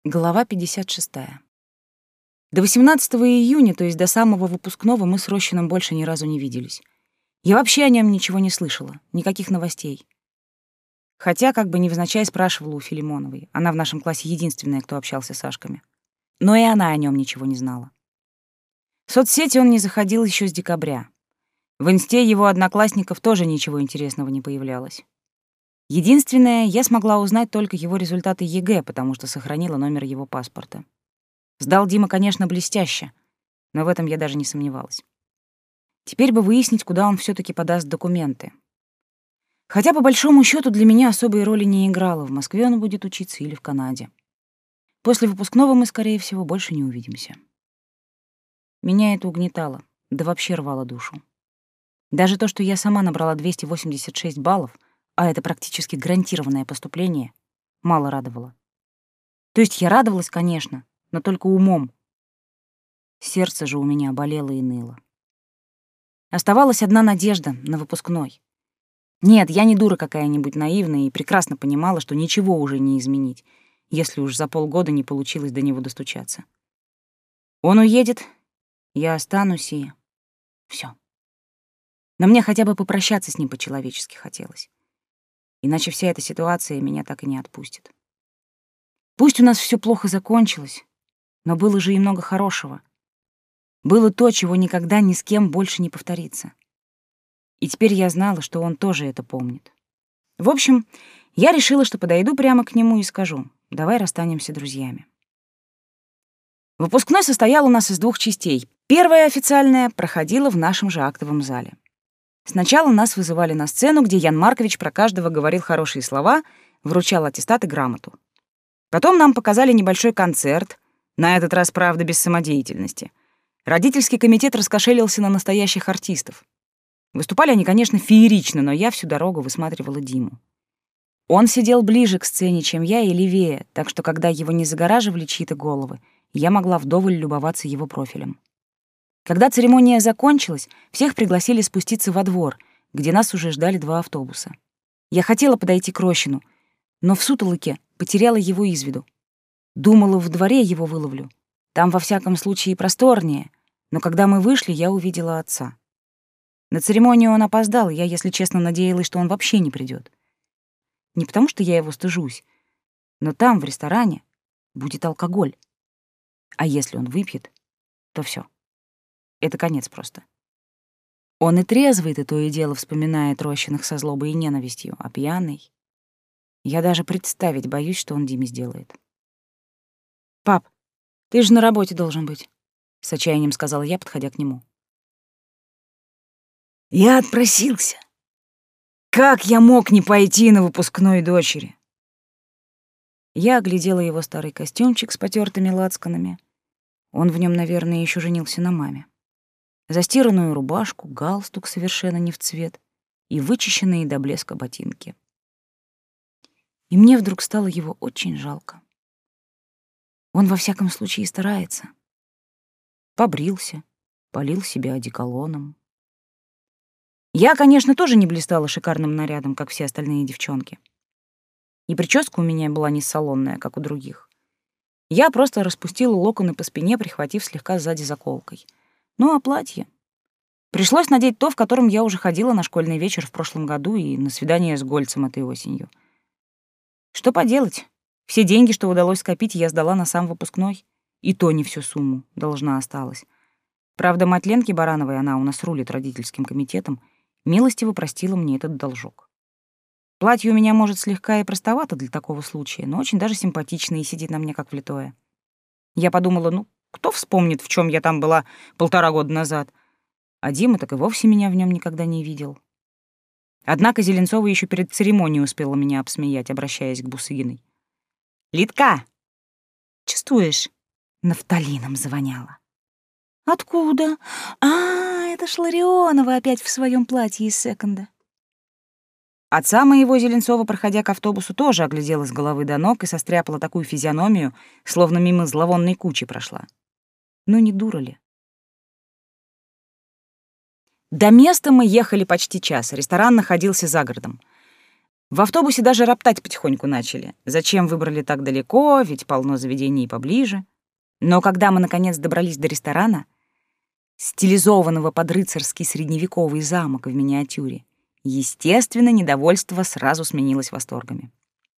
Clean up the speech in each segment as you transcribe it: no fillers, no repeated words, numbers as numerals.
Глава 56. До 18 июня, то есть до самого выпускного, мы с Рощиным больше ни разу не виделись. Я вообще о нем ничего не слышала, никаких новостей. Хотя, как бы невзначай, спрашивала у Филимоновой. Она в нашем классе единственная, кто общался с Сашками. Но и она о нем ничего не знала. В соцсети он не заходил еще с декабря. В инсте его одноклассников тоже ничего интересного не появлялось. Единственное, я смогла узнать только его результаты ЕГЭ, потому что сохранила номер его паспорта. Сдал Дима, конечно, блестяще, но в этом я даже не сомневалась. Теперь бы выяснить, куда он все таки подаст документы. Хотя, по большому счету, для меня особой роли не играло, в Москве он будет учиться или в Канаде. После выпускного мы, скорее всего, больше не увидимся. Меня это угнетало, да вообще рвало душу. Даже то, что я сама набрала 286 баллов, а это практически гарантированное поступление, мало радовало. То есть я радовалась, конечно, но только умом. Сердце же у меня болело и ныло. Оставалась одна надежда на выпускной. Нет, я не дура какая-нибудь наивная и прекрасно понимала, что ничего уже не изменить, если уж за полгода не получилось до него достучаться. Он уедет, я останусь и... всё. Но мне хотя бы попрощаться с ним по-человечески хотелось. Иначе вся эта ситуация меня так и не отпустит. Пусть у нас всё плохо закончилось, но было же и много хорошего. Было то, чего никогда ни с кем больше не повторится. И теперь я знала, что он тоже это помнит. В общем, я решила, что подойду прямо к нему и скажу: «Давай расстанемся друзьями». Выпускной состоял у нас из 2 частей. Первая, официальная, проходила в нашем же актовом зале. Сначала нас вызывали на сцену, где Ян Маркович про каждого говорил хорошие слова, вручал аттестат и грамоту. Потом нам показали небольшой концерт, на этот раз, правда, без самодеятельности. Родительский комитет раскошелился на настоящих артистов. Выступали они, конечно, феерично, но я всю дорогу высматривала Диму. Он сидел ближе к сцене, чем я, и левее, так что, когда его не загораживали чьи-то головы, я могла вдоволь любоваться его профилем. Когда церемония закончилась, всех пригласили спуститься во двор, где нас уже ждали 2 автобуса. Я хотела подойти к Рощину, но в сутолоке потеряла его из виду. Думала, в дворе его выловлю. Там, во всяком случае, просторнее. Но когда мы вышли, я увидела отца. На церемонию он опоздал, и я, если честно, надеялась, что он вообще не придет. Не потому, что я его стыжусь, но там, в ресторане, будет алкоголь. А если он выпьет, то всё. Это конец просто. Он и трезвый-то то и дело вспоминает Рощиных со злобой и ненавистью, а пьяный... Я даже представить боюсь, что он Диме сделает. «Пап, ты же на работе должен быть», — с отчаянием сказала я, подходя к нему. «Я отпросился. Как я мог не пойти на выпускной дочери?» Я оглядела его старый костюмчик с потёртыми лацканами. Он в нём, наверное, ещё женился на маме. Застиранную рубашку, галстук совершенно не в цвет и вычищенные до блеска ботинки. И мне вдруг стало его очень жалко. Он во всяком случае старается. Побрился, полил себя одеколоном. Я, конечно, тоже не блистала шикарным нарядом, как все остальные девчонки. И прическа у меня была не салонная, как у других. Я просто распустила локоны по спине, прихватив слегка сзади заколкой. Ну, а платье? Пришлось надеть то, в котором я уже ходила на школьный вечер в прошлом году и на свидание с Гольцем этой осенью. Что поделать? Все деньги, что удалось скопить, я сдала на сам выпускной. И то не всю сумму, должна осталась. Правда, мать Ленки Барановой, она у нас рулит родительским комитетом, милостиво простила мне этот должок. Платье у меня, может, слегка и простовато для такого случая, но очень даже симпатично и сидит на мне как влитое. Я подумала, ну, кто вспомнит, в чем я там была 1,5 года назад? А Дима так и вовсе меня в нем никогда не видел. Однако Зеленцова еще перед церемонией успела меня обсмеять, обращаясь к Бусыгиной. «Литка, чувствуешь?» Нафталином завоняло. «Откуда? Это ж Ларионова опять в своем платье из секонда». Отца моего Зеленцова, проходя к автобусу, тоже оглядела с головы до ног и состряпала такую физиономию, словно мимо зловонной кучи прошла. Ну не дура ли? До места мы ехали почти час, ресторан находился за городом. В автобусе даже роптать потихоньку начали. Зачем выбрали так далеко, ведь полно заведений поближе. Но когда мы, наконец, добрались до ресторана, стилизованного под рыцарский средневековый замок в миниатюре, естественно, недовольство сразу сменилось восторгами.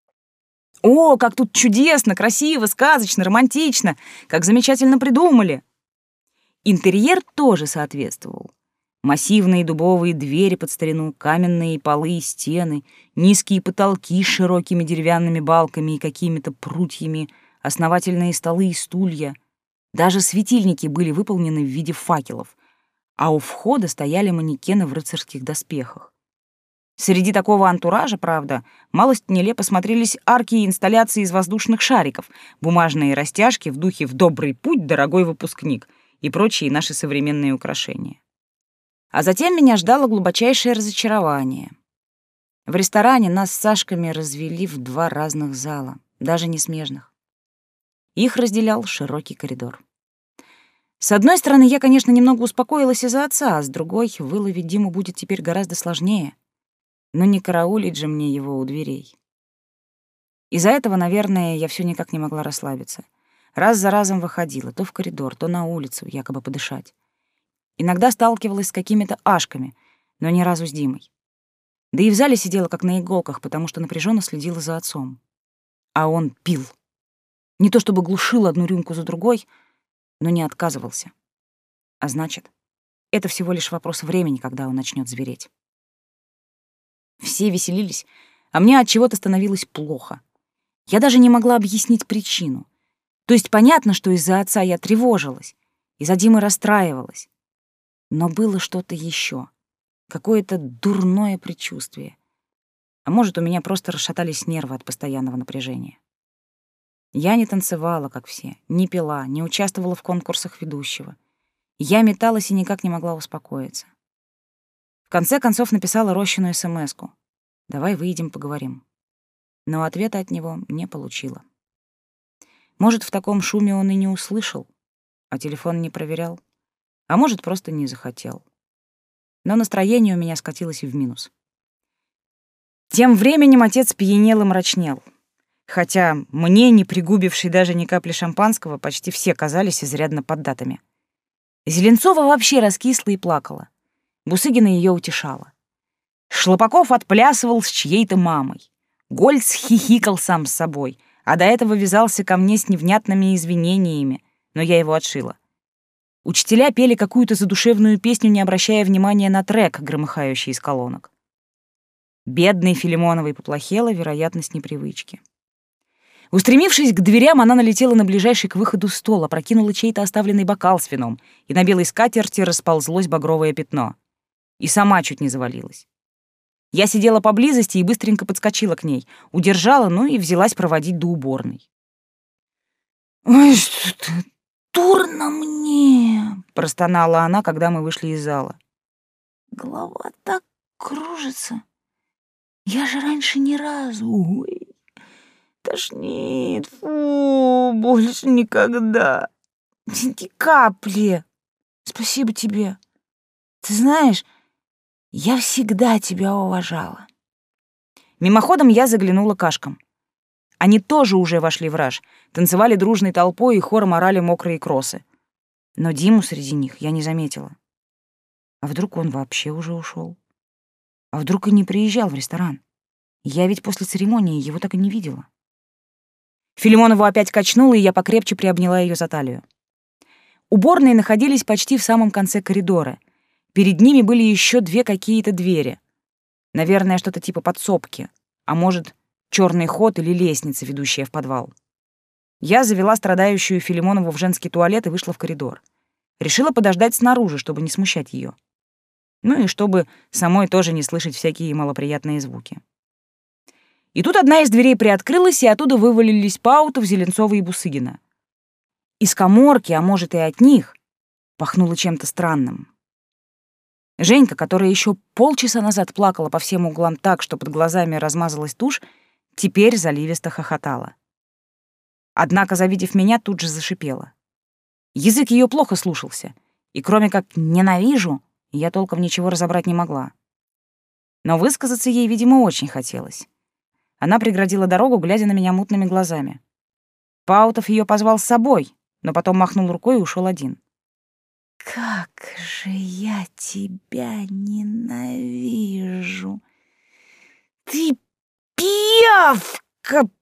«О, как тут чудесно, красиво, сказочно, романтично! Как замечательно придумали!» Интерьер тоже соответствовал. Массивные дубовые двери под старину, каменные полы и стены, низкие потолки с широкими деревянными балками и какими-то прутьями, основательные столы и стулья. Даже светильники были выполнены в виде факелов, а у входа стояли манекены в рыцарских доспехах. Среди такого антуража, правда, малость нелепо смотрелись арки и инсталляции из воздушных шариков, бумажные растяжки в духе «В добрый путь, дорогой выпускник» и прочие наши современные украшения. А затем меня ждало глубочайшее разочарование. В ресторане нас с Сашками развели в 2 разных зала, даже не смежных. Их разделял широкий коридор. С одной стороны, я, конечно, немного успокоилась из-за отца, а с другой, выловить Диму будет теперь гораздо сложнее. Но не караулить же мне его у дверей. Из-за этого, наверное, я все никак не могла расслабиться. Раз за разом выходила, то в коридор, то на улицу, якобы подышать. Иногда сталкивалась с какими-то ашками, но ни разу с Димой. Да и в зале сидела как на иголках, потому что напряженно следила за отцом. А он пил. Не то чтобы глушил одну рюмку за другой, но не отказывался. А значит, это всего лишь вопрос времени, когда он начнет звереть. Все веселились, а мне от чего-то становилось плохо. Я даже не могла объяснить причину. То есть понятно, что из-за отца я тревожилась, из-за Димы расстраивалась. Но было что-то еще, какое-то дурное предчувствие. А может, у меня просто расшатались нервы от постоянного напряжения. Я не танцевала, как все, не пила, не участвовала в конкурсах ведущего. Я металась и никак не могла успокоиться. В конце концов написала Рощину смс-ку: «Давай выйдем, поговорим». Но ответа от него не получила. Может, в таком шуме он и не услышал, а телефон не проверял, а может, просто не захотел. Но настроение у меня скатилось в минус. Тем временем отец пьянел и мрачнел. Хотя мне, не пригубившей даже ни капли шампанского, почти все казались изрядно поддатыми. Зеленцова вообще раскисла и плакала. Бусыгина ее утешала. Шлопаков отплясывал с чьей-то мамой. Гольц хихикал сам с собой, а до этого вязался ко мне с невнятными извинениями, но я его отшила. Учителя пели какую-то задушевную песню, не обращая внимания на трек, громыхающий из колонок. Бедной Филимоновой поплохело, вероятно, с непривычки. Устремившись к дверям, она налетела на ближайший к выходу стол, опрокинула чей-то оставленный бокал с вином, и на белой скатерти расползлось багровое пятно. И сама чуть не завалилась. Я сидела поблизости и быстренько подскочила к ней, удержала, ну и взялась проводить до уборной. «Ой, что-то дурно мне!» — простонала она, когда мы вышли из зала. «Голова так кружится. Я же раньше ни разу... Ой, тошнит, фу, больше никогда. Ни капли. Спасибо тебе. Ты знаешь, я всегда тебя уважала». Мимоходом я заглянула к Ашкам. Они тоже уже вошли в раж, танцевали дружной толпой и хором орали мокрые кроссы. Но Диму среди них я не заметила. А вдруг он вообще уже ушел? А вдруг и не приезжал в ресторан? Я ведь после церемонии его так и не видела. Филимонову опять качнула, и я покрепче приобняла ее за талию. Уборные находились почти в самом конце коридора. Перед ними были еще 2 какие-то двери. Наверное, что-то типа подсобки, а может, черный ход или лестница, ведущая в подвал. Я завела страдающую Филимонову в женский туалет и вышла в коридор. Решила подождать снаружи, чтобы не смущать ее. Ну и чтобы самой тоже не слышать всякие малоприятные звуки. И тут одна из дверей приоткрылась, и оттуда вывалились Паутов, Зеленцова и Бусыгина. Из каморки, а может и от них, пахнуло чем-то странным. Женька, которая еще полчаса назад плакала по всем углам так, что под глазами размазалась тушь, теперь заливисто хохотала. Однако, завидев меня, тут же зашипела. Язык ее плохо слушался, и кроме как «ненавижу», я толком ничего разобрать не могла. Но высказаться ей, видимо, очень хотелось. Она преградила дорогу, глядя на меня мутными глазами. Паутов ее позвал с собой, но потом махнул рукой и ушел один. «Как же я тебя ненавижу! Ты пиявка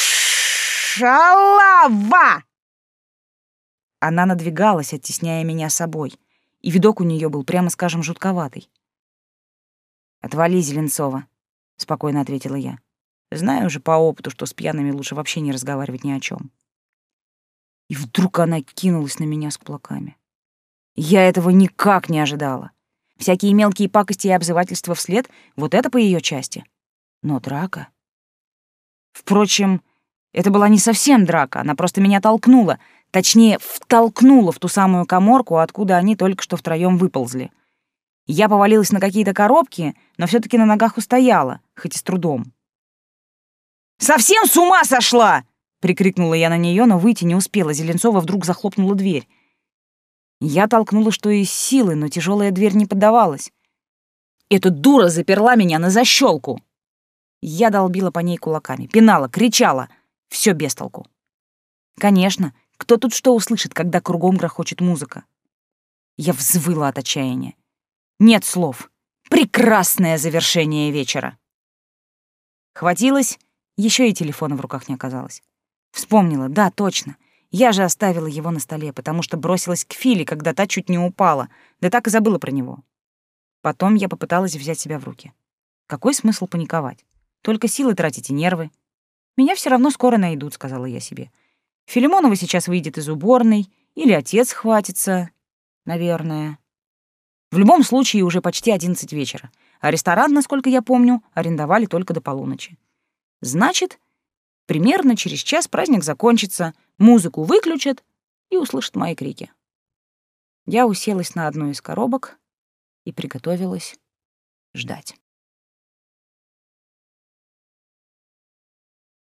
шалава!» Она надвигалась, оттесняя меня собой, и видок у нее был, прямо скажем, жутковатый. «Отвали, Зеленцова», — спокойно ответила я. «Знаю уже по опыту, что с пьяными лучше вообще не разговаривать ни о чем. И вдруг она кинулась на меня с кулаками. Я этого никак не ожидала. Всякие мелкие пакости и обзывательства вслед — вот это по ее части. Но драка... Впрочем, это была не совсем драка, она просто меня толкнула, точнее, втолкнула в ту самую каморку, откуда они только что втроём выползли. Я повалилась на какие-то коробки, но все-таки на ногах устояла, хоть и с трудом. «Совсем с ума сошла!» — прикрикнула я на нее, но выйти не успела. Зеленцова вдруг захлопнула дверь. Я толкнула, что из силы, но тяжелая дверь не поддавалась. Эта дура заперла меня на защелку. Я долбила по ней кулаками, пинала, кричала. Все без толку. Конечно, кто тут что услышит, когда кругом грохочет музыка? Я взвыла от отчаяния. Нет слов. Прекрасное завершение вечера. Хватилось, еще и телефона в руках не оказалось. Вспомнила, да, точно. Я же оставила его на столе, потому что бросилась к Филе, когда та чуть не упала, да так и забыла про него. Потом я попыталась взять себя в руки. Какой смысл паниковать? Только силы тратить и нервы. Меня все равно скоро найдут, сказала я себе. Филимонова сейчас выйдет из уборной, или отец хватится, наверное. В любом случае уже почти 11 вечера, а ресторан, насколько я помню, арендовали только до полуночи. Значит, примерно через час праздник закончится, музыку выключат и услышат мои крики. Я уселась на одну из коробок и приготовилась ждать.